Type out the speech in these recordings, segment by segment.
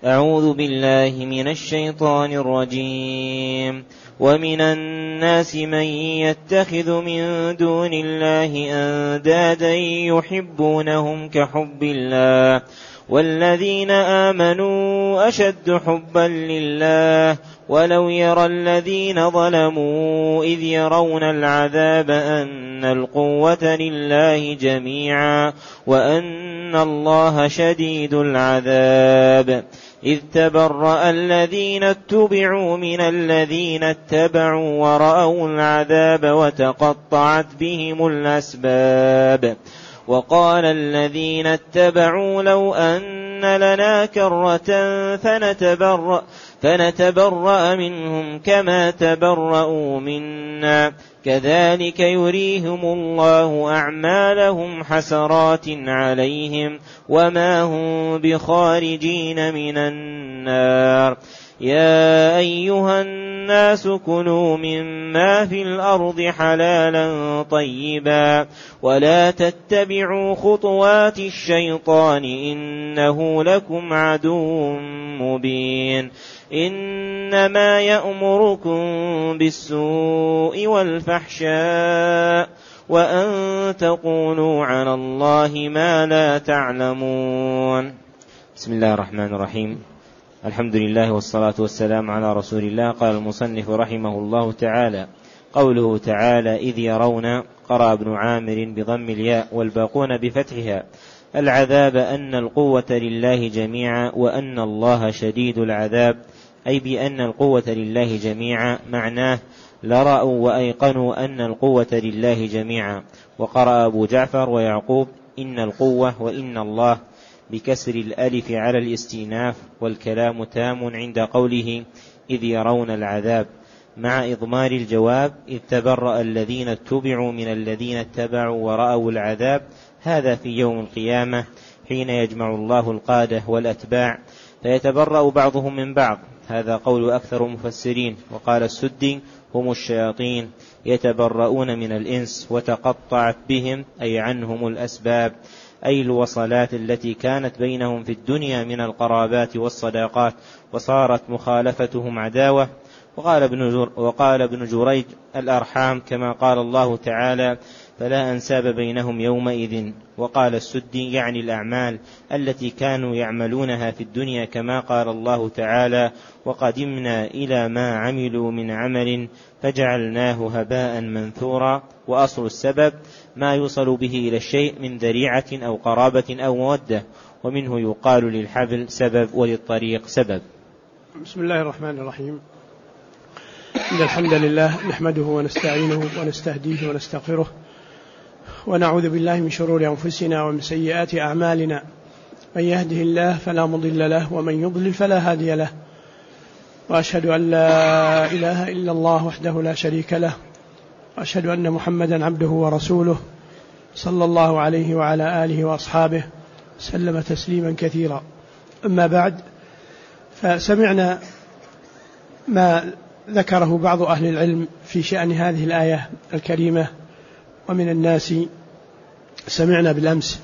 أعوذ بالله من الشيطان الرجيم. ومن الناس من يتخذ من دون الله أندادا يحبونهم كحب الله والذين آمنوا أشد حبا لله ولو يرى الذين ظلموا إذ يرون العذاب أن القوة لله جميعا وأن الله شديد العذاب إذ تبرأ الذين اتبعوا من الذين اتبعوا ورأوا العذاب وتقطعت بهم الأسباب وقال الذين اتبعوا لو أن لنا كرة فنتبرأ منهم كما تبرأوا منا كذلك يريهم الله أعمالهم حسرات عليهم وما هم بخارجين من النار يا أيها الناس كلوا مما في الأرض حلالا طيبا ولا تتبعوا خطوات الشيطان إنه لكم عدو مبين إنما يأمركم بالسوء والفحشاء وأن تقولوا على الله ما لا تعلمون. بسم الله الرحمن الرحيم. الحمد لله والصلاة والسلام على رسول الله. قال المصنف رحمه الله تعالى: قوله تعالى إذ يرون، قرأ ابن عامر بضم الياء والباقون بفتحها: العذاب أن القوة لله جميعا وأن الله شديد العذاب، أي بأن القوة لله جميعا، معناه لرأوا وأيقنوا أن القوة لله جميعا. وقرأ أبو جعفر ويعقوب إن القوة وإن الله بكسر الألف على الاستئناف، والكلام تام عند قوله إذ يرون العذاب، مع إضمار الجواب إذ تبرأ الذين اتبعوا من الذين اتبعوا ورأوا العذاب، هذا في يوم القيامة حين يجمع الله القادة والأتباع فيتبرأ بعضهم من بعض، هذا قول أكثر المفسرين. وقال السدي هم الشياطين يتبرؤون من الإنس وتقطعت بهم أي عنهم الأسباب، أي الوصلات التي كانت بينهم في الدنيا من والصداقات وصارت مخالفتهم عداوة. وقال ابن جريج الأرحام كما قال الله تعالى فلا أنساب بينهم يومئذ. وقال السدي يعني الأعمال التي كانوا يعملونها في الدنيا كما قال الله تعالى وقدمنا إلى ما عملوا من عمل فجعلناه هباء منثورا. وأصل السبب ما يوصل به إلى الشيء من ذريعة أو قرابة أو مودة، ومنه يقال للحبل سبب وللطريق سبب. بسم الله الرحمن الرحيم. إن الحمد لله نحمده ونستعينه ونستهديه ونستغفره ونعوذ بالله من شرور أنفسنا ومن سيئات أعمالنا، من يهده الله فلا مضل له ومن يضلل فلا هادي له، وأشهد أن لا إله إلا الله وحده لا شريك له، وأشهد أن محمدا عبده ورسوله صلى الله عليه وعلى آله وأصحابه سلم تسليما كثيرا. أما بعد، فسمعنا ما ذكره بعض أهل العلم في شأن هذه الآية الكريمة. ومن الناس سمعنا بالأمس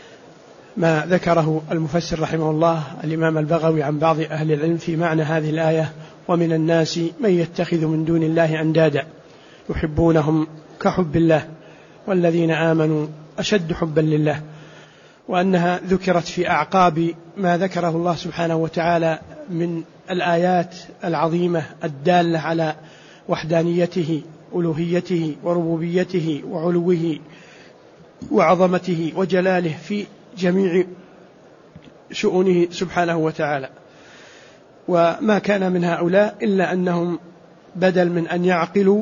ما ذكره المفسر رحمه الله الإمام البغوي عن بعض أهل العلم في معنى هذه الآية: ومن الناس من يتخذ من دون الله أندادا يحبونهم كحب الله والذين آمنوا أشد حبا لله، وأنها ذكرت في أعقاب ما ذكره الله سبحانه وتعالى من الآيات العظيمة الدالة على وحدانيته ألوهيته وربوبيته وعلوه وعظمته وجلاله في جميع شؤونه سبحانه وتعالى. وما كان من هؤلاء إلا أنهم بدل من أن يعقلوا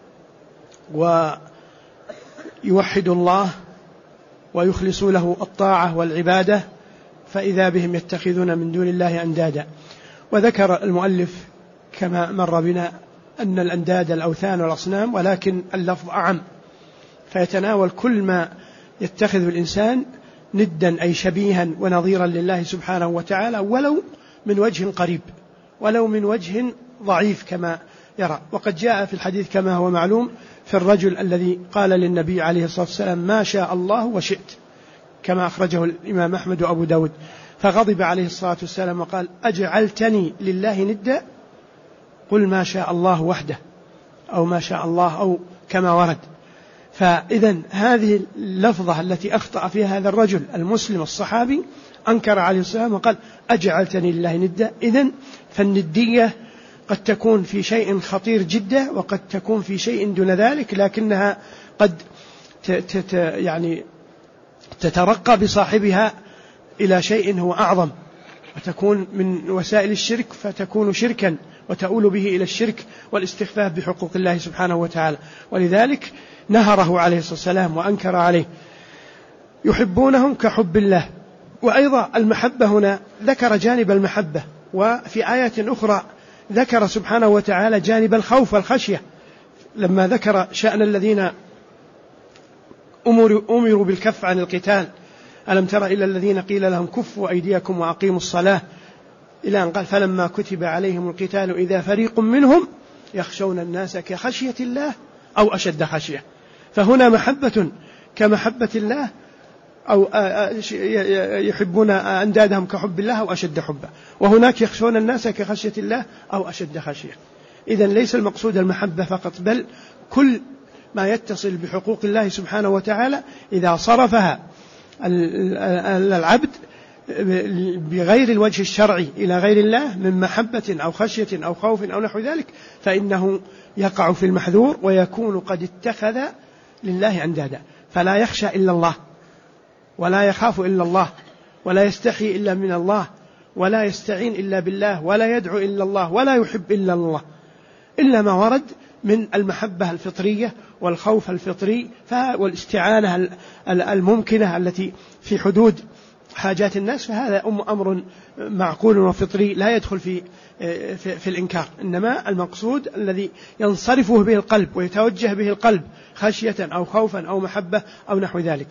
ويوحدوا الله ويخلصوا له الطاعة والعبادة فإذا بهم يتخذون من دون الله أندادا. وذكر المؤلف كما مر بنا أن الأنداد الأوثان والأصنام، ولكن اللفظ أعم فيتناول كل ما يتخذ الإنسان ندا أي شبيها ونظيرا لله سبحانه وتعالى، ولو من وجه قريب ولو من وجه ضعيف كما يرى. وقد جاء في الحديث كما هو معلوم في الرجل الذي قال للنبي عليه الصلاة والسلام ما شاء الله وشئت، كما أخرجه الإمام أحمد وأبو داود، فغضب عليه الصلاة والسلام وقال: أجعلتني لله ندا؟ قل ما شاء الله وحده، أو ما شاء الله، أو كما ورد. فإذا هذه اللفظة التي أخطأ فيها هذا الرجل المسلم الصحابي أنكر عليه السلام وقال: أجعلتني لله ندا. إذن فالندية قد تكون في شيء خطير جدا، وقد تكون في شيء دون ذلك، لكنها قد يعني تترقى بصاحبها إلى شيء هو أعظم، وتكون من وسائل الشرك، فتكون شركا وتؤول به إلى الشرك والاستخفاف بحقوق الله سبحانه وتعالى. ولذلك نهره عليه الصلاة والسلام وأنكر عليه. يحبونهم كحب الله. وأيضا المحبة هنا ذكر جانب المحبة، وفي آية أخرى ذكر سبحانه وتعالى جانب الخوف والخشية، لما ذكر شأن الذين أمروا بالكف عن القتال: ألم تر إلى الذين قيل لهم كفوا أيديكم وأقيموا الصلاة، إلى أن قال: فلما كتب عليهم القتال إذا فريق منهم يخشون الناس كخشية الله أو أشد خشية. فهنا محبة كمحبة الله، أو يحبون أندادهم كحب الله أو أشد حبه، وهناك يخشون الناس كخشية الله أو أشد خشية. إذن ليس المقصود المحبة فقط، بل كل ما يتصل بحقوق الله سبحانه وتعالى إذا صرفها العبد بغير الوجه الشرعي إلى غير الله من محبة أو خشية أو خوف أو نحو ذلك، فإنه يقع في المحذور ويكون قد اتخذ لله أندادا. فلا يخشى إلا الله، ولا يخاف إلا الله، ولا يستحي إلا من الله، ولا يستعين إلا بالله، ولا يدعو إلا الله، ولا يحب إلا الله، إلا ما ورد من المحبة الفطرية والخوف الفطري والاستعانة الممكنة التي في حدود حاجات الناس، فهذا أمر معقول وفطري لا يدخل في الإنكار. إنما المقصود الذي ينصرف به القلب ويتوجه به القلب خشية أو خوفا أو محبة أو نحو ذلك.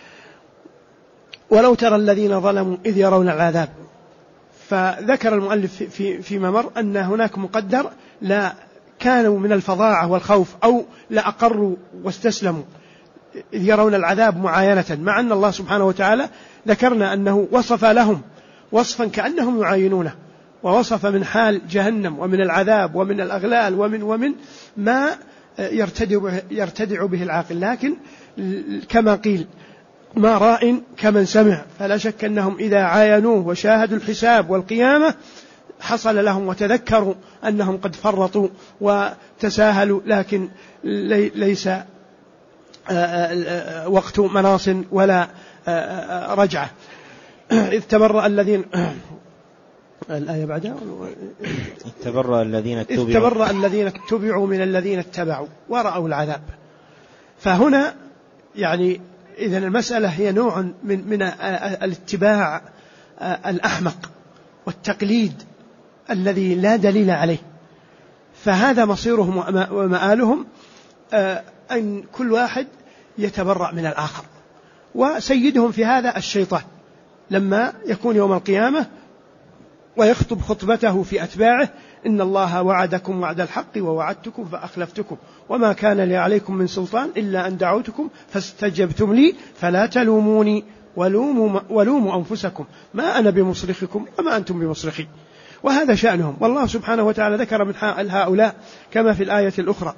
ولو ترى الذين ظلموا إذ يرون العذاب. فذكر المؤلف فيما مر أن هناك مقدر لا كانوا من الفظاعة والخوف أو لا أقروا واستسلموا إذ يرون العذاب معاينة، مع أن الله سبحانه وتعالى ذكرنا أنه وصف لهم وصفا كأنهم يعاينونه، ووصف من حال جهنم ومن العذاب ومن الأغلال ومن ما يرتدع به العاقل. لكن كما قيل: ما راء كمن سمع. فلا شك أنهم إذا عاينوه وشاهدوا الحساب والقيامة حصل لهم وتذكروا أنهم قد فرطوا وتساهلوا، لكن ليس وقت مناص ولا رجعة. إذ تبرأ الذين الآية بعدها: تبرأ الذين اتبعوا من الذين اتبعوا ورأوا العذاب. فهنا يعني إذن المسألة هي نوع من الاتباع الأحمق والتقليد الذي لا دليل عليه. فهذا مصيرهم ومآلهم، أن كل واحد يتبرأ من الآخر، وسيدهم في هذا الشيطان لما يكون يوم القيامة ويخطب خطبته في أتباعه: إن الله وعدكم وعد الحق ووعدتكم فأخلفتكم وما كان لي عليكم من سلطان إلا أن دعوتكم فاستجبتم لي فلا تلوموني ولوموا أنفسكم ما أنا بمصرخكم وما أنتم بمصرخي. وهذا شأنهم. والله سبحانه وتعالى ذكر من هؤلاء كما في الآية الأخرى: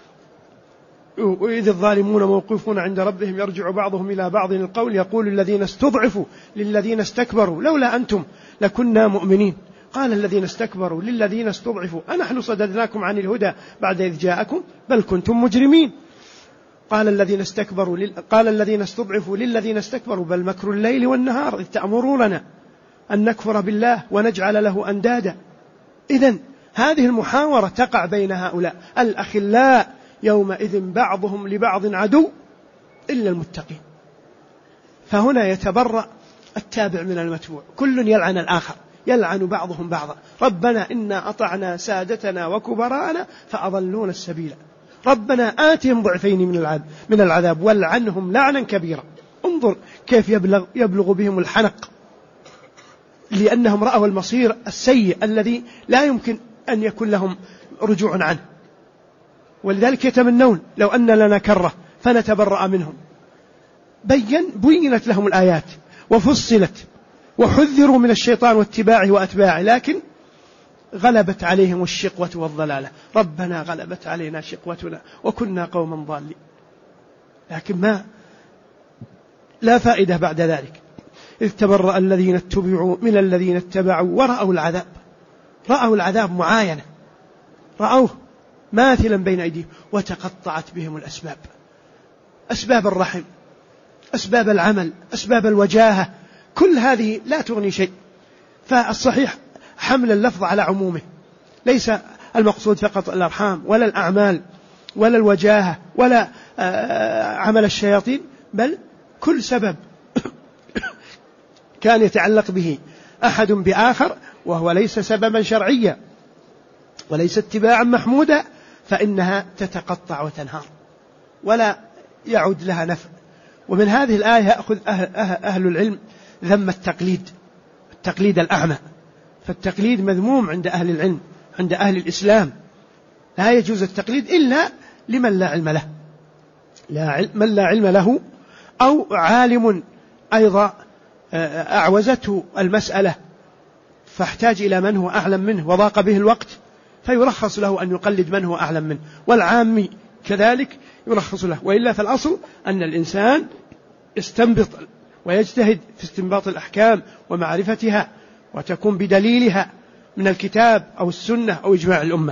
وإذ الظالمون موقوفون عند ربهم يرجع بعضهم إلى بعض القول يقول الذين استضعفوا للذين استكبروا لولا أنتم لكنا مؤمنين قال الذين استكبروا للذين استضعفوا أنحن صددناكم عن الهدى بعد إذ جاءكم بل كنتم مجرمين. قال الذين استضعفوا للذين استكبروا بل مكر الليل والنهار إذ تأمروننا أن نكفر بالله ونجعل له أندادا. إذن هذه المحاورة تقع بين هؤلاء الأخلاء يومئذ بعضهم لبعض عدو إلا المتقين. فهنا يتبرأ التابع من المتبوع، كل يلعن الآخر، يلعن بعضهم بعضا: ربنا إنا أطعنا سادتنا وكبراءنا فأضلونا السبيل، ربنا آتهم ضعفين من العذاب والعنهم لعنا كبيرا. انظر كيف يبلغ بهم الحنق، لأنهم رأوا المصير السيء الذي لا يمكن أن يكون لهم رجوع عنه، ولذلك يتمنون لو أن لنا كرة فنتبرأ منهم. بينت لهم الآيات وفصلت وحذروا من الشيطان واتباعه وأتباعه، لكن غلبت عليهم الشقوة والضلالة. ربنا غلبت علينا شقوتنا وكنا قوما ضالين. لكن لا فائدة بعد ذلك. إذ تبرأ الذين اتبعوا من الذين اتبعوا ورأوا العذاب. رأوا العذاب معاينة، رأوه ماثلا بين أيديهم، وتقطعت بهم الأسباب، أسباب الرحم، أسباب العمل، أسباب الوجاهة، كل هذه لا تغني شيء. فالصحيح حمل اللفظ على عمومه، ليس المقصود فقط الأرحام ولا الأعمال ولا الوجاهة ولا عمل الشياطين، بل كل سبب كان يتعلق به أحد بآخر وهو ليس سببا شرعيا وليس اتباعا محمودا، فإنها تتقطع وتنهار ولا يعود لها نفع. ومن هذه الآية يأخذ أهل العلم ذم التقليد الأعمى. فالتقليد مذموم عند أهل العلم، عند أهل الإسلام. لا يجوز التقليد إلا لمن لا علم له، من لا علم له، أو عالم أيضا أعوزته المسألة فاحتاج إلى من هو أعلم منه وضاق به الوقت، فيرخص له أن يقلد من هو أعلم منه، والعامي كذلك يرخص له. وإلا فالأصل أن الإنسان يستنبط ويجتهد في استنباط الأحكام ومعرفتها، وتكون بدليلها من الكتاب أو السنة أو إجماع الأمة.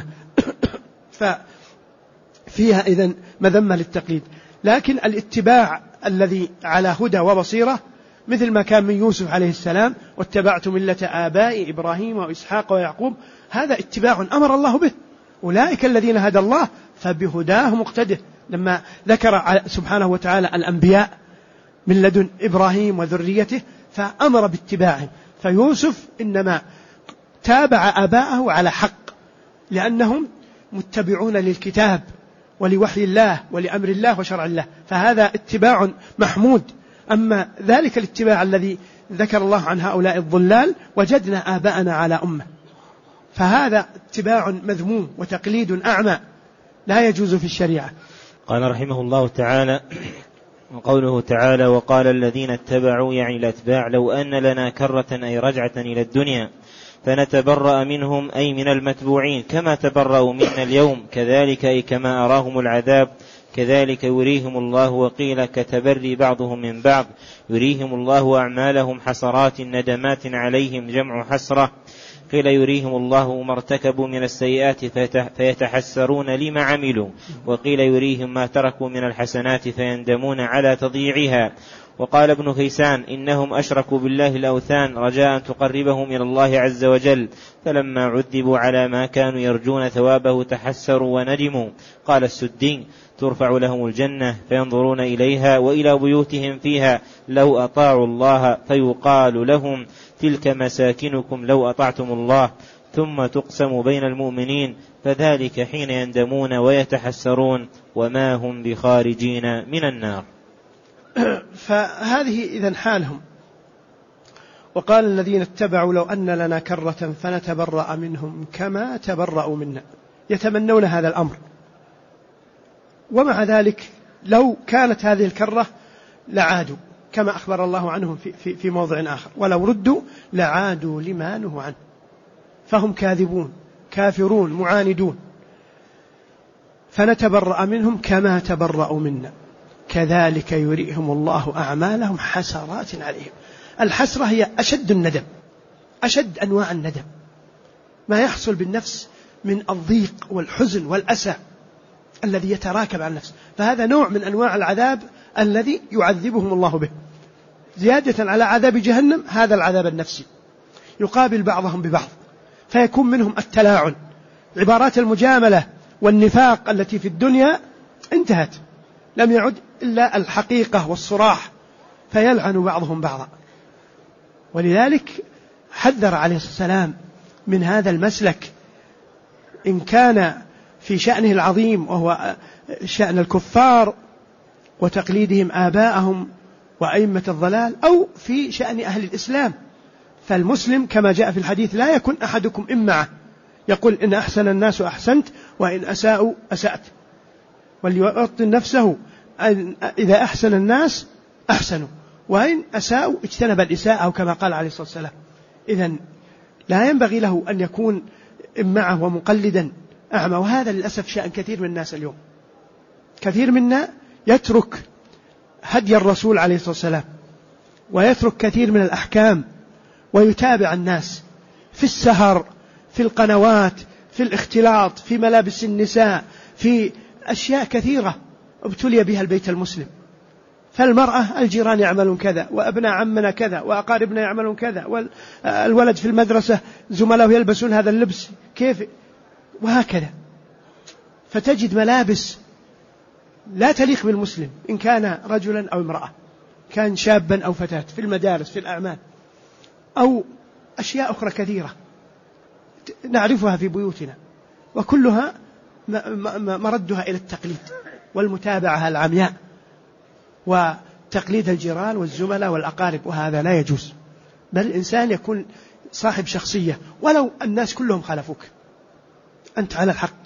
ففيها إذن مذمة للتقليد. لكن الاتباع الذي على هدى وبصيرة، مثل ما كان من يوسف عليه السلام: واتبعت ملة آبائي إبراهيم وإسحاق ويعقوب، هذا اتباع أمر الله به. أولئك الذين هدى الله فبهداه مقتده. لما ذكر سبحانه وتعالى الأنبياء من لدن إبراهيم وذريته فأمر باتباعهم. فيوسف إنما تابع آباءه على حق، لأنهم متبعون للكتاب ولوحي الله ولأمر الله وشرع الله، فهذا اتباع محمود. أما ذلك الاتباع الذي ذكر الله عن هؤلاء الضلال: وجدنا آباءنا على أمة، فهذا اتباع مذموم وتقليد أعمى لا يجوز في الشريعة. قال رحمه الله تعالى: وقوله تعالى: وقال الذين اتبعوا يعني الأتباع لو أن لنا كرة أي رجعة إلى الدنيا فنتبرأ منهم أي من المتبوعين كما تبرأوا منا اليوم، كذلك أي كما أراهم العذاب كذلك يريهم الله. وقيل كتبري بعضهم من بعض، يريهم الله أعمالهم حسرات ندمات عليهم جمع حسرة. قيل يريهم الله ما ارتكبوا من السيئات فيتحسرون لما عملوا. وقيل يريهم ما تركوا من الحسنات فيندمون على تضييعها. وقال ابن كيسان: إنهم أشركوا بالله الأوثان رجاء تقربهم إلى الله عز وجل، فلما عذبوا على ما كانوا يرجون ثوابه تحسروا وندموا. قال السدي: ترفع لهم الجنة فينظرون إليها وإلى بيوتهم فيها لو أطاعوا الله، فيقال لهم: تلك مساكنكم لو أطعتم الله، ثم تقسم بين المؤمنين، فذلك حين يندمون ويتحسرون وما هم بخارجين من النار. فهذه إذن حالهم. وقال الذين اتبعوا لو أن لنا كرة فنتبرأ منهم كما تبرأوا منا، يتمنون هذا الأمر. ومع ذلك لو كانت هذه الكرة لعادوا كما أخبر الله عنهم في موضع آخر: ولو ردوا لعادوا لما نهوا عنه. فهم كاذبون كافرون معاندون. فنتبرأ منهم كما تبرأوا منا كذلك يريهم الله أعمالهم حسرات عليهم. الحسرة هي أشد الندم، أشد أنواع الندم، ما يحصل بالنفس من الضيق والحزن والأسى الذي يتراكب على النفس. فهذا نوع من أنواع العذاب الذي يعذبهم الله به، زيادة على عذاب جهنم. هذا العذاب النفسي يقابل بعضهم ببعض، فيكون منهم التلاعن. عبارات المجاملة والنفاق التي في الدنيا انتهت، لم يعد إلا الحقيقة والصراح، فيلعن بعضهم بعضا. ولذلك حذر عليه السلام من هذا المسلك، إن كان في شأنه العظيم وهو شأن الكفار وتقليدهم آباءهم وأئمة الضلال، أو في شأن أهل الإسلام. فالمسلم كما جاء في الحديث: لا يكن أحدكم إمعة يقول إن أحسن الناس أحسنت وإن أساءوا أسأت، وليوطن نفسه إذا أحسن الناس أحسنوا وإن أساءوا اجتنب الإساءة، أو كما قال عليه الصلاة والسلام. إذن لا ينبغي له أن يكون إمعة ومقلدا أعمى، وهذا للأسف شأن كثير من الناس اليوم. كثير منا يترك هدي الرسول عليه الصلاة والسلام، ويترك كثير من الأحكام، ويتابع الناس في السهر، في القنوات، في الاختلاط، في ملابس النساء، في أشياء كثيرة ابتلي بها البيت المسلم. فالمرأة الجيران يعملون كذا، وأبناء عمنا كذا، وأقاربنا يعملون كذا، والولد في المدرسة زملائه يلبسون هذا اللبس كيف، وهكذا. فتجد ملابس لا تليق بالمسلم، إن كان رجلا أو امرأة، كان شابا أو فتاة، في المدارس، في الأعمال، أو أشياء أخرى كثيرة نعرفها في بيوتنا، وكلها مردها إلى التقليد والمتابعة العمياء، وتقليد الجيران والزملاء والأقارب، وهذا لا يجوز. بل الإنسان يكون صاحب شخصية، ولو الناس كلهم خالفوك، أنت على الحق،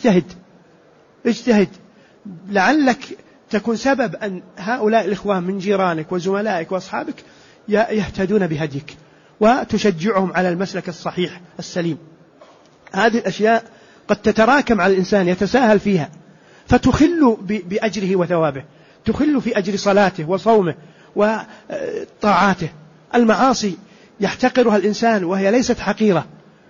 اجتهد، لعلك تكون سبب أن هؤلاء الإخوان من جيرانك وزملائك وأصحابك يهتدون بهديك، وتشجعهم على المسلك الصحيح السليم. هذه الأشياء قد تتراكم على الإنسان، يتساهل فيها، فتخل بأجره وثوابه، تخل في أجر صلاته وصومه وطاعاته. المعاصي يحتقرها الإنسان وهي ليست حقيرة،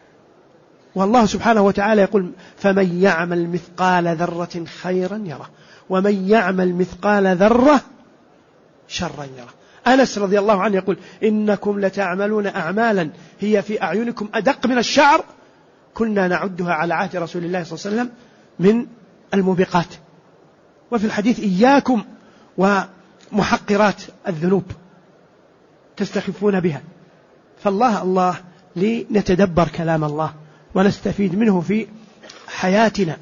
والله سبحانه وتعالى يقول: فمن يعمل مثقال ذرة خيرا يره، ومن يعمل مثقال ذرة شرا يره. أنس رضي الله عنه يقول: إنكم لتعملون أعمالا هي في أعينكم أدق من الشعر، كنا نعدها على عهد رسول الله صلى الله عليه وسلم من الموبقات. وفي الحديث: إياكم ومحقرات الذنوب تستخفون بها. الله لنتدبر كلام الله ونستفيد منه في حياتنا،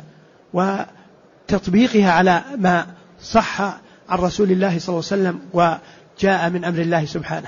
وتطبيقها على ما صح عن رسول الله صلى الله عليه وسلم وجاء من أمر الله سبحانه.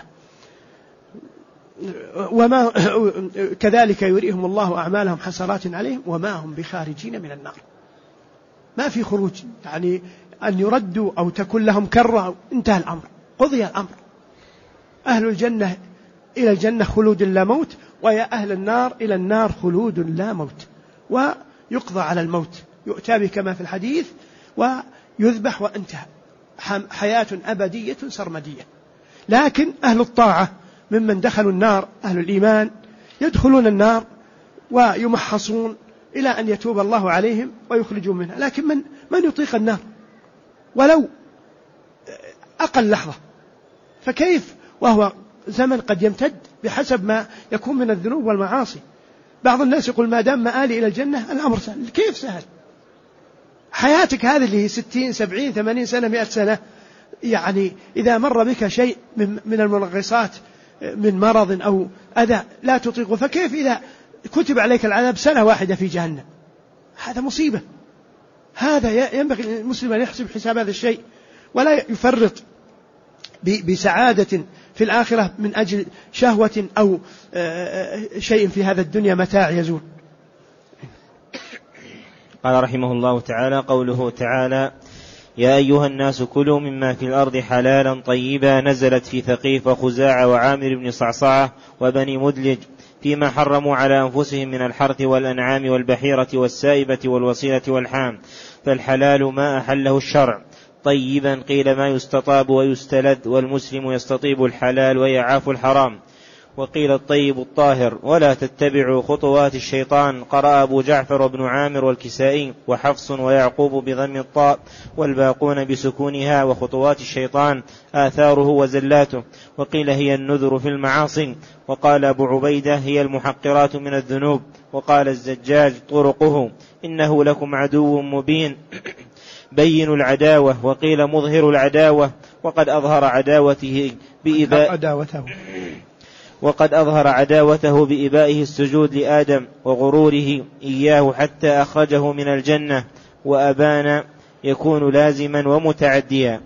وما كذلك يريهم الله أعمالهم حسرات عليهم وما هم بخارجين من النار. ما في خروج، يعني أن يردوا أو تكون لهم كرة، انتهى الأمر، قضي الأمر. أهل الجنة إلى الجنة خلود لا موت، ويا أهل النار إلى النار خلود لا موت، ويقضى على الموت، يؤتى به كما في الحديث ويذبح وانتهى، حياة أبدية سرمدية. لكن أهل الطاعة ممن دخلوا النار، أهل الإيمان، يدخلون النار ويمحصون إلى أن يتوب الله عليهم ويخرجون منها. لكن من يطيق النار ولو أقل لحظة؟ فكيف وهو زمن قد يمتد بحسب ما يكون من الذنوب والمعاصي. بعض الناس يقول: ما دام مآلي إلى الجنة الأمر سهل. كيف سهل؟ حياتك هذه اللي هي 60 70 80 سنة 100 سنة، يعني إذا مر بك شيء من المنغصات من مرض أو أذى لا تطيقه، فكيف إذا كتب عليك العذاب سنة واحدة في جهنم؟ هذا مصيبة. هذا ينبغي المسلم أن يحسب حساب هذا الشيء، ولا يفرط بسعادة في الآخرة من أجل شهوة أو شيء في هذا الدنيا متاع يزول. قال رحمه الله تعالى: قوله تعالى: يا أيها الناس كلوا مما في الأرض حلالا طيبا، نزلت في ثقيف وخزاعة وعامر بن صعصعة وبني مدلج فيما حرموا على أنفسهم من الحرث والأنعام والبحيرة والسائبة والوصيلة والحام. فالحلال ما أحله الشرع. طيبا قيل ما يستطاب ويستلذ، والمسلم يستطيب الحلال ويعاف الحرام. وقيل الطيب الطاهر. ولا تتبعوا خطوات الشيطان. قرأ أبو جعفر بن عامر والكسائي وحفص ويعقوب بضم الطاء والباقون بسكونها. وخطوات الشيطان آثاره وزلاته. وقيل هي النذر في المعاصي. وقال أبو عبيدة: هي المحقرات من الذنوب. وقال الزجاج: طرقه: إنه لكم عدو مبين بين العداوة. وقيل مظهر العداوة. وقد أظهر عداوته بإبائه السجود لآدم وغروره إياه حتى أخرجه من الجنة. وأبان يكون لازما ومتعديا.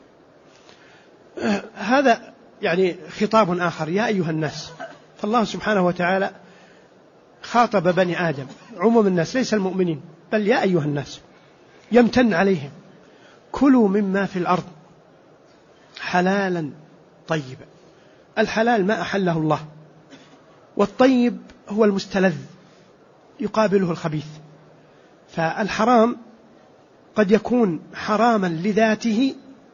هذا يعني خطاب آخر: يا أيها الناس. فالله سبحانه وتعالى خاطب بني آدم، عموم الناس ليس المؤمنين، بل يا أيها الناس، يمتن عليهم: كلوا مما في الأرض حلالا طيب. الحلال ما أحله الله، والطيب هو المستلذ يقابله الخبيث. فالحرام قد يكون حراما لذاته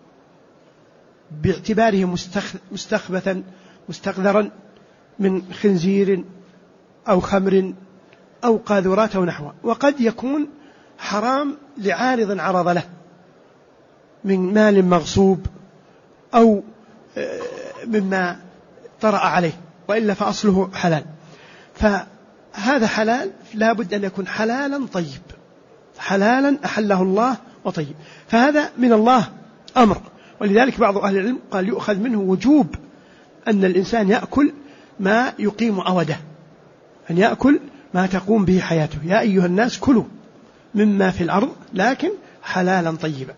باعتباره مستخبثا مستقذرا من خنزير أو خمر أو قاذورات أو نحوه، وقد يكون حرام لعارض عرض له من مال مغصوب أو مما طرأ عليه، وإلا فأصله حلال. فهذا حلال لا بد أن يكون حلالا طيب، حلالا أحله الله وطيب، فهذا من الله أمر. ولذلك بعض أهل العلم قال يؤخذ منه وجوب أن الإنسان يأكل ما يقيم أوده، أن يأكل ما تقوم به حياته. يا أيها الناس كلوا مما في الأرض لكن حلالا طيبا.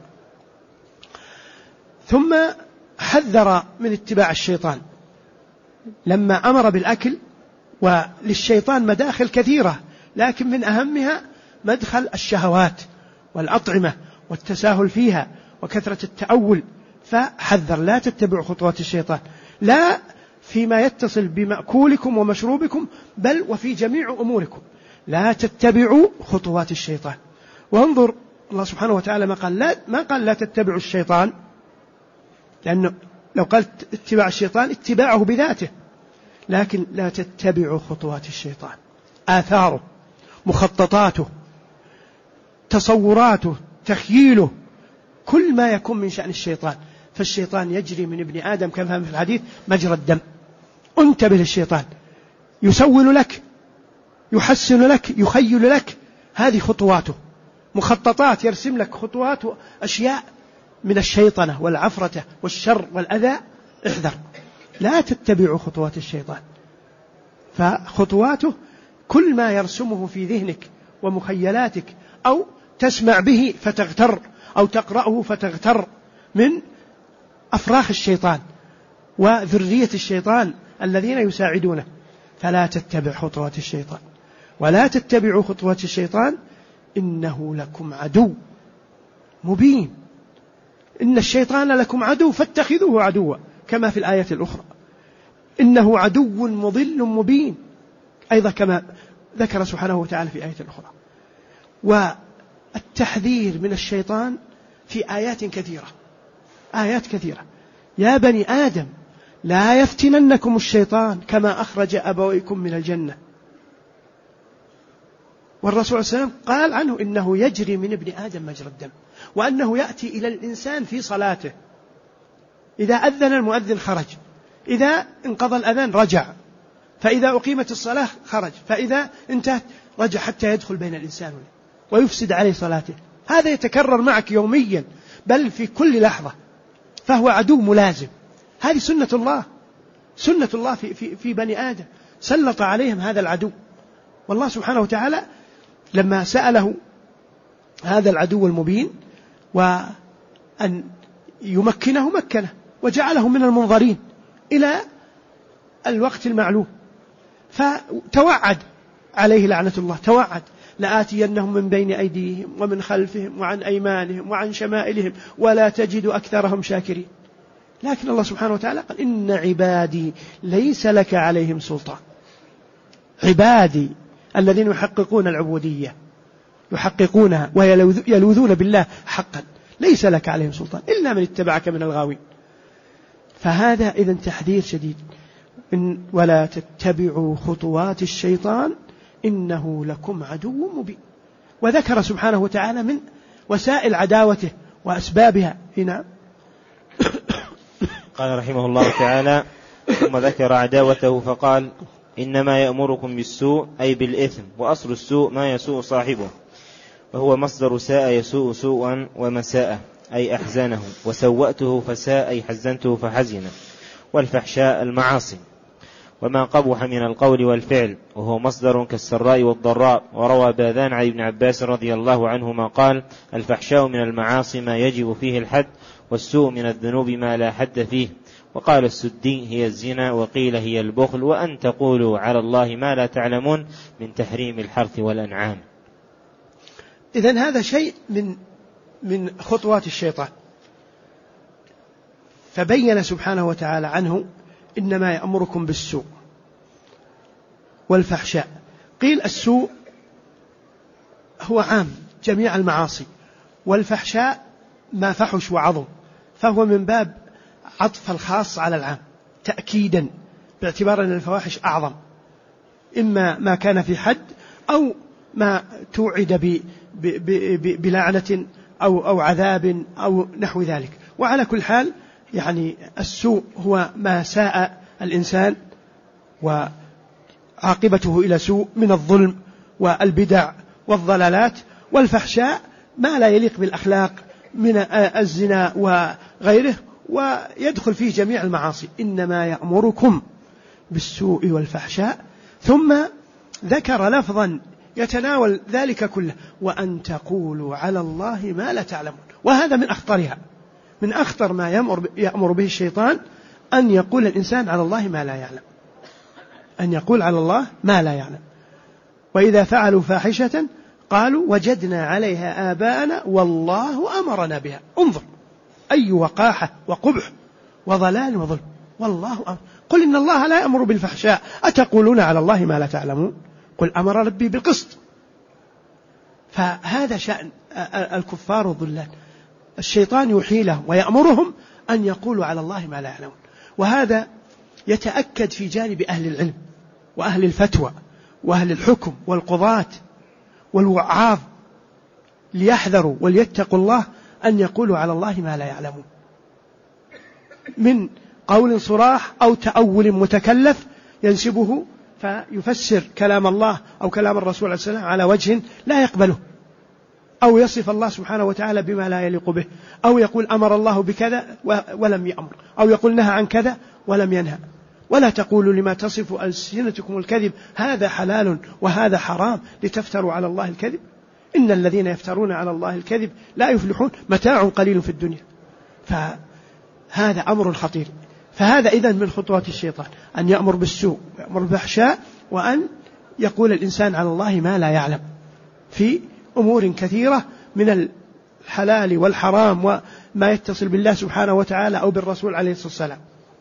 ثم حذر من اتباع الشيطان لما أمر بالأكل، وللشيطان مداخل كثيرة، لكن من أهمها مدخل الشهوات والأطعمة والتساهل فيها وكثرة التأول. فحذر لا تتبعوا خطوات الشيطان، لا فيما يتصل بمأكولكم ومشروبكم بل وفي جميع أموركم، لا تتبعوا خطوات الشيطان. وانظر الله سبحانه وتعالى ما قال لا تتبعوا الشيطان، لأنه لو قال اتباع الشيطان اتباعه بذاته، لكن لا تتبعوا خطوات الشيطان، آثاره، مخططاته، تصوراته، تخييله، كل ما يكون من شأن الشيطان. فالشيطان يجري من ابن آدم كما في الحديث مجرى الدم. انتبه للشيطان، يسول لك، يحسن لك، يخيل لك، هذه خطواته، مخططات، يرسم لك خطوات أشياء من الشيطنة والعفرة والشر والأذى. احذر، لا تتبعوا خطوات الشيطان. فخطواته كل ما يرسمه في ذهنك ومخيلاتك، أو تسمع به فتغتر، أو تقرأه فتغتر، من أفراخ الشيطان وذرية الشيطان الذين يساعدونه. فلا تتبع خطوات الشيطان، ولا تتبعوا خطوات الشيطان إنه لكم عدو مبين. إن الشيطان لكم عدو فاتخذوه عدوا، كما في الآية الأخرى إنه عدو مضل مبين، أيضا كما ذكر سبحانه وتعالى في آية أخرى. والتحذير من الشيطان في آيات كثيرة، آيات كثيرة. يا بني آدم لا يفتننكم الشيطان كما أخرج أبويكم من الجنة. والرسول صلى الله عليه وسلم قال عنه إنه يجري من ابن آدم مجرى الدم، وأنه يأتي إلى الإنسان في صلاته، إذا أذن المؤذن خرج، إذا انقضى الأذان رجع، فإذا أقيمت الصلاة خرج، فإذا انتهت رجع، حتى يدخل بين الإنسان ويفسد عليه صلاته. هذا يتكرر معك يوميا بل في كل لحظة، فهو عدو ملازم. هذه سنة الله، سنة الله في بني آدم، سلط عليهم هذا العدو. والله سبحانه وتعالى لما سأله هذا العدو المبين وأن يمكنه مكنه، وجعله من المنظرين إلى الوقت المعلوم. فتوعد عليه لعنة الله، توعد لآتينهم من بين أيديهم ومن خلفهم وعن أيمانهم وعن شمائلهم ولا تجد أكثرهم شاكرين. لكن الله سبحانه وتعالى قال إن عبادي ليس لك عليهم سلطان. عبادي الذين يحققون العبودية، يحققونها ويلوذون بالله حقا، ليس لك عليهم سلطان إلا من اتبعك من الغاوين. فهذا إذن تحذير شديد، ولا تتبعوا خطوات الشيطان إنه لكم عدو مبين. وذكر سبحانه وتعالى من وسائل عداوته وأسبابها هنا. قال رحمه الله تعالى: ثم ذكر عداوته فقال: إنما يأمركم بالسوء أي بالإثم، وأصل السوء ما يسوء صاحبه، وهو مصدر ساء يسوء سوءا ومساء أي أحزنه، وسوأته فساء أي حزنته فحزنه. والفحشاء المعاصي وما قبح من القول والفعل، وهو مصدر كالسراء والضراء. وروى باذان عن ابن عباس رضي الله عنهما قال: الفحشاء من المعاصي ما يجب فيه الحد، والسوء من الذنوب ما لا حد فيه. وقال السدي: هي الزنا، وقيل هي البخل، وأن تقولوا على الله ما لا تعلمون، من تحريم الحرث والأنعام. إذن هذا شيء من خطوات الشيطان. فبين سبحانه وتعالى عنه إنما يأمركم بالسوء والفحشاء. قيل السوء هو عام جميع المعاصي، والفحشاء ما فحش وعظم، فهو من باب عطف الخاص على العام تأكيدا، باعتبار أن الفواحش أعظم، إما ما كان في حد أو ما توعد بلعنة أو عذاب أو نحو ذلك. وعلى كل حال يعني السوء هو ما ساء الإنسان وعاقبته إلى سوء من الظلم والبدع والضلالات، والفحشاء ما لا يليق بالأخلاق من الزنا وغيره، ويدخل فيه جميع المعاصي. إنما يأمركم بالسوء والفحشاء، ثم ذكر لفظا يتناول ذلك كله: وأن تقولوا على الله ما لا تعلمون. وهذا من أخطرها، من أخطر ما يأمر به الشيطان، أن يقول الإنسان على الله ما لا يعلم، أن يقول على الله ما لا يعلم. وإذا فعلوا فاحشة قالوا وجدنا عليها آباءنا والله أمرنا بها. انظر أي وقاحة وقبح وضلال وظلم، والله أمر. قل إن الله لا يأمر بالفحشاء أتقولون على الله ما لا تعلمون، قل أمر ربي بالقسط. فهذا شأن الكفار الضلال، الشيطان يوحي لهم ويأمرهم أن يقولوا على الله ما لا يعلمون. وهذا يتأكد في جانب أهل العلم وأهل الفتوى وأهل الحكم والقضاة والوعاظ، ليحذروا وليتقوا الله أن يقولوا على الله ما لا يعلمون، من قول صراح أو تأول متكلف ينسبه فيفسر كلام الله أو كلام الرسول عليه السلام على وجه لا يقبله، أو يصف الله سبحانه وتعالى بما لا يليق به، أو يقول أمر الله بكذا ولم يأمر، أو يقول نهى عن كذا ولم ينهى. ولا تقولوا لما تصف ألسنتكم الكذب هذا حلال وهذا حرام لتفتروا على الله الكذب، إن الذين يفترون على الله الكذب لا يفلحون، متاع قليل في الدنيا. فهذا أمر خطير. فهذا إذن من خطوات الشيطان، أن يأمر بالسوء ويأمر بالفحشاء، وأن يقول الإنسان على الله ما لا يعلم في أمور كثيرة من الحلال والحرام وما يتصل بالله سبحانه وتعالى أو بالرسول عليه الصلاة والسلام.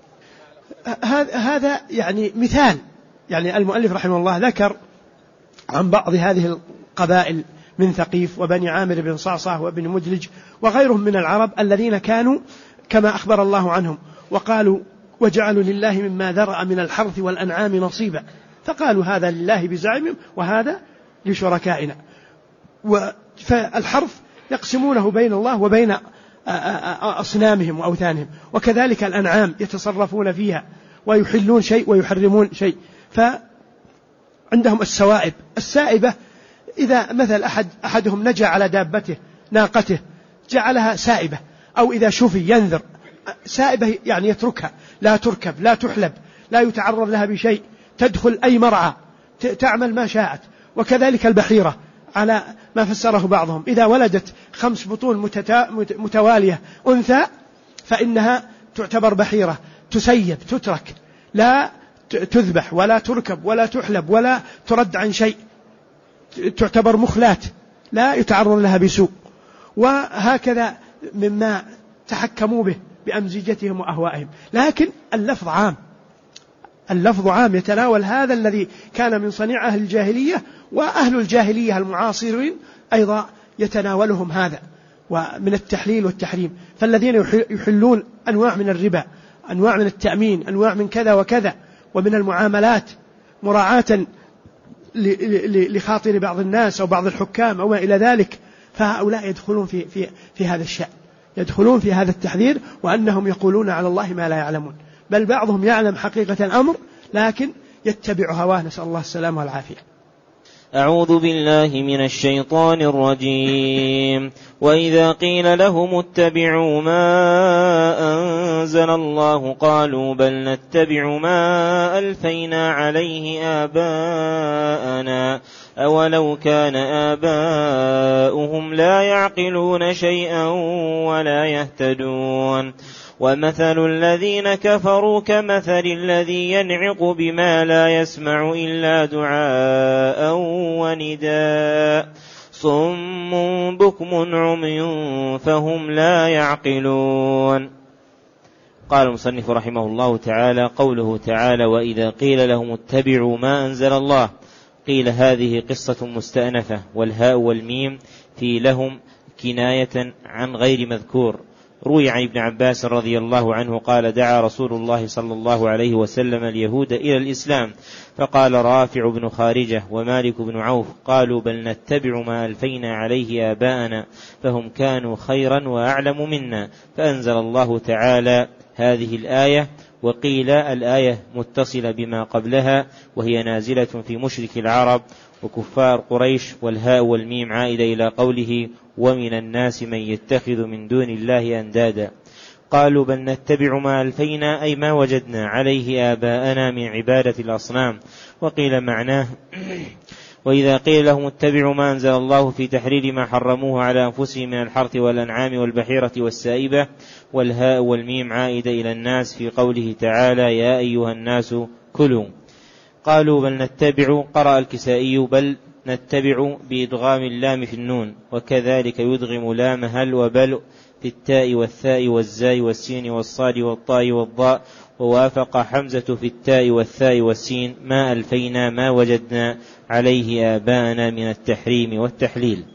هذا يعني مثال. يعني المؤلف رحمه الله ذكر عن بعض هذه القبائل من ثقيف وبني عامر بن صعصع وابن مدلج وغيرهم من العرب الذين كانوا كما أخبر الله عنهم، وقالوا وجعلوا لله مما ذرأ من الحرث والأنعام نصيبا، فقالوا هذا لله بزعمهم وهذا لشركائنا. فالحرث يقسمونه بين الله وبين أصنامهم وأوثانهم، وكذلك الأنعام يتصرفون فيها ويحلون شيء ويحرمون شيء. فعندهم السوائب السائبة، إذا مثل أحدهم نجا على دابته ناقته جعلها سائبة، أو إذا شفي ينذر. سائبة يعني يتركها، لا تركب لا تحلب لا يتعرض لها بشيء، تدخل أي مرعى تعمل ما شاءت. وكذلك البحيرة على ما فسره بعضهم، إذا ولدت 5 بطون متوالية أنثى فإنها تعتبر بحيرة، تسيب تترك، لا تذبح ولا تركب ولا تحلب ولا ترد عن شيء، تعتبر مخلات لا يتعرض لها بسوء. وهكذا مما تحكموا به بأمزجتهم وأهوائهم. لكن اللفظ عام يتناول هذا الذي كان من صنيع أهل الجاهلية، وأهل الجاهلية المعاصرين أيضا يتناولهم هذا، ومن التحليل والتحريم. فالذين يحلون أنواع من الربا، أنواع من التأمين، أنواع من كذا وكذا، ومن المعاملات مراعاة لخاطر بعض الناس أو بعض الحكام أو ما إلى ذلك، فهؤلاء يدخلون في هذا الشأن، يدخلون في هذا التحذير، وأنهم يقولون على الله ما لا يعلمون، بل بعضهم يعلم حقيقة الأمر لكن يتبع هواه، نسأل الله السلامة والعافية. أعوذ بالله من الشيطان الرجيم. وإذا قيل لهم اتبعوا ما أنزل الله قالوا بل نتبع ما ألفينا عليه آباءنا أولو كان آباؤهم لا يعقلون شيئا ولا يهتدون. ومثل الذين كفروا كمثل الذي ينعق بما لا يسمع إلا دعاء ونداء صم بكم عمي فهم لا يعقلون. قال المصنف رحمه الله تعالى: قوله تعالى: وإذا قيل لهم اتبعوا ما أنزل الله، قيل هذه قصة مستأنفة، والهاء والميم في لهم كناية عن غير مذكور. روي عن ابن عباس رضي الله عنه قال: دعا رسول الله صلى الله عليه وسلم اليهود إلى الإسلام، فقال رافع بن خارجة ومالك بن عوف: قالوا بل نتبع ما ألفينا عليه آباءنا، فهم كانوا خيرا وأعلم منا، فأنزل الله تعالى هذه الآية. وقيل الآية متصلة بما قبلها، وهي نازلة في مشرك العرب وكفار قريش، والهاء والميم عائدة إلى قوله: ومن الناس من يتخذ من دون الله أندادا. قالوا بل نتبع ما ألفينا أي ما وجدنا عليه آباءنا من عبادة الأصنام. وقيل معناه: وإذا قيل لهم اتبعوا ما أنزل الله في تحرير ما حرموه على أنفسهم من الحرث والأنعام والبحيرة والسائبة، والهاء والميم عائدة إلى الناس في قوله تعالى: يا أيها الناس كلوا. قالوا بل نتبع، قرأ الكسائي بل نتبع بإدغام اللام في النون، وكذلك يدغم لام هل وبل في التاء والثاء والزاي والسين والصاد والطاء والضاء، ووافق حمزة في التاء والثاء والسين ما ألفينا ما وجدنا عليه آباءنا من التحريم والتحليل.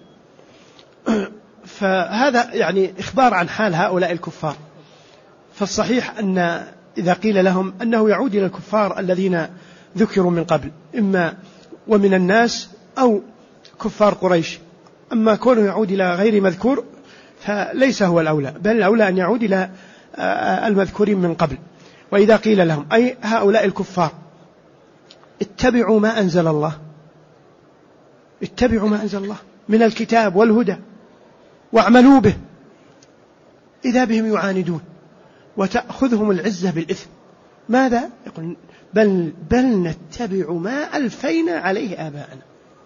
فهذا يعني إخبار عن حال هؤلاء الكفار. فالصحيح أن إذا قيل لهم أنه يعود إلى الكفار الذين ذكروا من قبل، إما ومن الناس أو كفار قريش، أما كونه يعود إلى غير مذكور فليس هو الأولى، بل الأولى أن يعود إلى المذكورين من قبل. وإذا قيل لهم أي هؤلاء الكفار اتبعوا ما أنزل الله، اتبعوا ما أنزل الله من الكتاب والهدى واعملوا به، إذا بهم يعاندون وتأخذهم العزة بالإثم. ماذا يقول؟ بل نتبع ما ألفينا عليه آباءنا،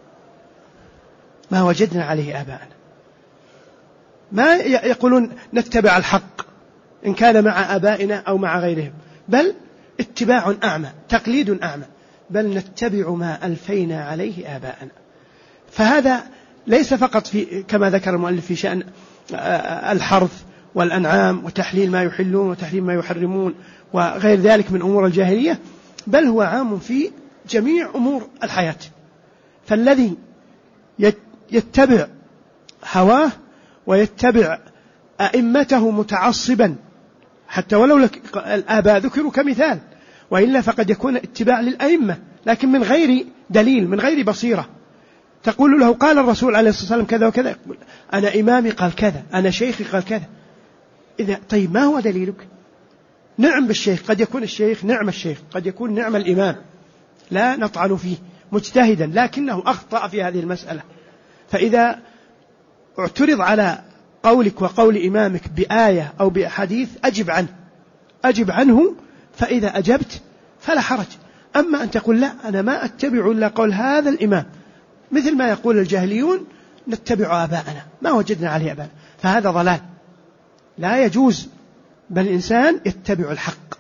ما وجدنا عليه آباءنا. ما يقولون نتبع الحق إن كان مع آبائنا أو مع غيرهم، بل اتباع أعمى، تقليد أعمى. بل نتبع ما ألفينا عليه آباءنا. فهذا ليس فقط في كما ذكر المؤلف في شأن الحرث والأنعام وتحليل ما يحلون وتحريم ما يحرمون وغير ذلك من أمور الجاهلية، بل هو عام في جميع أمور الحياة. فالذي يتبع هواه ويتبع أئمته متعصبا، حتى ولو الآباء ذكروا كمثال، وإلا فقد يكون اتباع للأئمة لكن من غير دليل، من غير بصيرة. تقول له قال الرسول عليه الصلاة والسلام كذا وكذا، أنا إمامي قال كذا، أنا شيخي قال كذا. إذا طيب ما هو دليلك؟ نعم بالشيخ، قد يكون الشيخ نعم الشيخ، قد يكون نعم الإمام، لا نطعن فيه مجتهدا، لكنه أخطأ في هذه المسألة. فإذا اعترض على قولك وقول إمامك بآية أو بحديث أجب عنه، فإذا أجبت فلا حرج. أما أن تقول لا أنا ما أتبع إلا قول هذا الإمام، مثل ما يقول الجاهليون نتبع آباءنا ما وجدنا عليه آباءنا، فهذا ضلال لا يجوز. بل الإنسان يتبع الحق،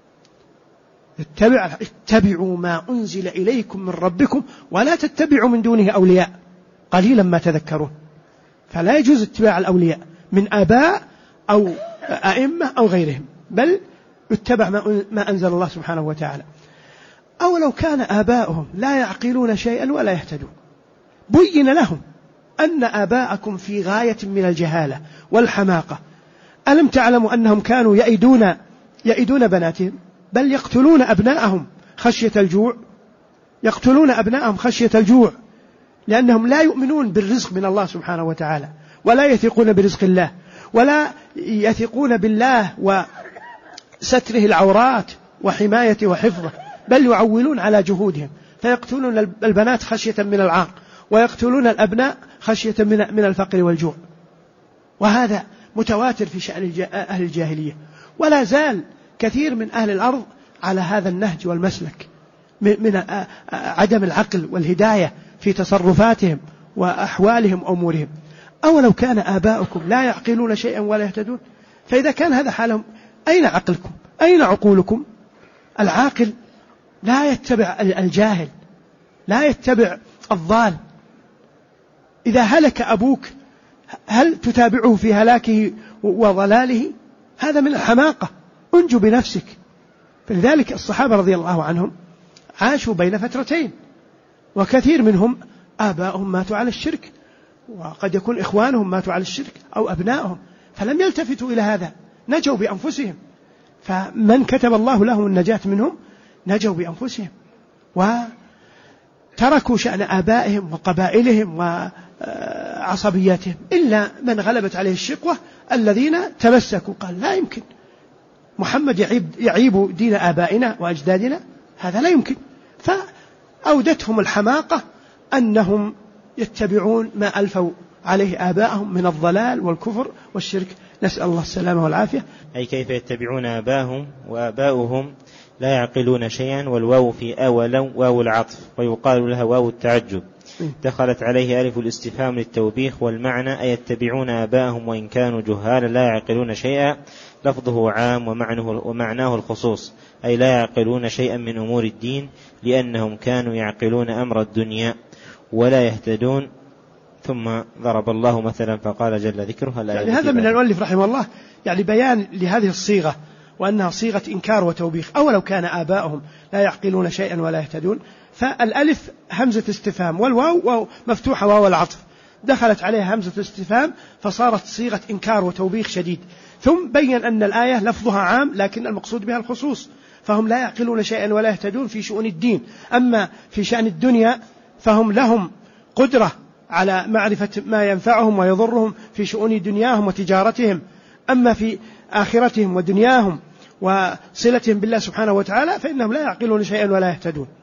اتبعوا ما أنزل إليكم من ربكم ولا تتبعوا من دونه أولياء قليلا ما تذكرون. فلا يجوز اتباع الأولياء من آباء أو أئمة أو غيرهم، بل اتبع ما أنزل الله سبحانه وتعالى. أو لو كان آباؤهم لا يعقلون شيئا ولا يهتدون، بين لهم أن آباءكم في غاية من الجهالة والحماقة. ألم تعلموا أنهم كانوا يئدون بناتهم، بل يقتلون أبناءهم خشية الجوع، يقتلون أبناءهم خشية الجوع، لأنهم لا يؤمنون بالرزق من الله سبحانه وتعالى، ولا يثقون برزق الله، ولا يثقون بالله وستره العورات وحمايته وحفظه، بل يعولون على جهودهم، فيقتلون البنات خشية من العار، ويقتلون الأبناء خشية من الفقر والجوع. وهذا متواتر في شأن أهل الجاهلية، ولا زال كثير من أهل الأرض على هذا النهج والمسلك من عدم العقل والهداية في تصرفاتهم وأحوالهم وأمورهم. أو لو كان آباؤكم لا يعقلون شيئا ولا يهتدون، فإذا كان هذا حالهم أين عقلكم؟ أين عقولكم؟ العاقل لا يتبع الجاهل، لا يتبع الضال. إذا هلك أبوك هل تتابعه في هلاكه وضلاله؟ هذا من الحماقة، أنجو بنفسك. فلذلك الصحابة رضي الله عنهم عاشوا بين فترتين، وكثير منهم آباؤهم ماتوا على الشرك، وقد يكون إخوانهم ماتوا على الشرك أو أبنائهم، فلم يلتفتوا إلى هذا، نجوا بأنفسهم. فمن كتب الله لهم النجاة منهم نجوا بأنفسهم، وتركوا شأن آبائهم وقبائلهم وعصبياتهم، إلا من غلبت عليه الشقوة الذين تمسكوا، قال لا يمكن محمد يعيب دين آبائنا وأجدادنا، هذا لا يمكن. فأودتهم الحماقة أنهم يتبعون ما ألفوا عليه آباءهم من الضلال والكفر والشرك، نسأل الله السلامة والعافية. أي كيف يتبعون آباهم وآباؤهم لا يعقلون شيئا، والواو في أولو واو العطف، ويقال لها واو التعجب، دخلت عليه ألف الاستفهام للتوبيخ، والمعنى أي يتبعون آباءهم وإن كانوا جهالا لا يعقلون شيئا، لفظه عام ومعناه الخصوص، أي لا يعقلون شيئا من أمور الدين، لأنهم كانوا يعقلون أمر الدنيا ولا يهتدون. ثم ضرب الله مثلا فقال جل ذكره. يعني هذا من المؤلف رحمه الله يعني بيان لهذه الصيغة، وأنها صيغة إنكار وتوبيخ. أولو كان آباؤهم لا يعقلون شيئا ولا يهتدون، فالألف همزة استفهام، والواو مفتوحة واو العطف، دخلت عليها همزة استفهام فصارت صيغة إنكار وتوبيخ شديد. ثم بين أن الآية لفظها عام لكن المقصود بها الخصوص، فهم لا يعقلون شيئا ولا يهتدون في شؤون الدين. أما في شأن الدنيا فهم لهم قدرة على معرفة ما ينفعهم ويضرهم في شؤون دنياهم وتجارتهم، أما في آخرتهم ودنياهم وصلتهم بالله سبحانه وتعالى فإنهم لا يعقلون شيئا ولا يهتدون.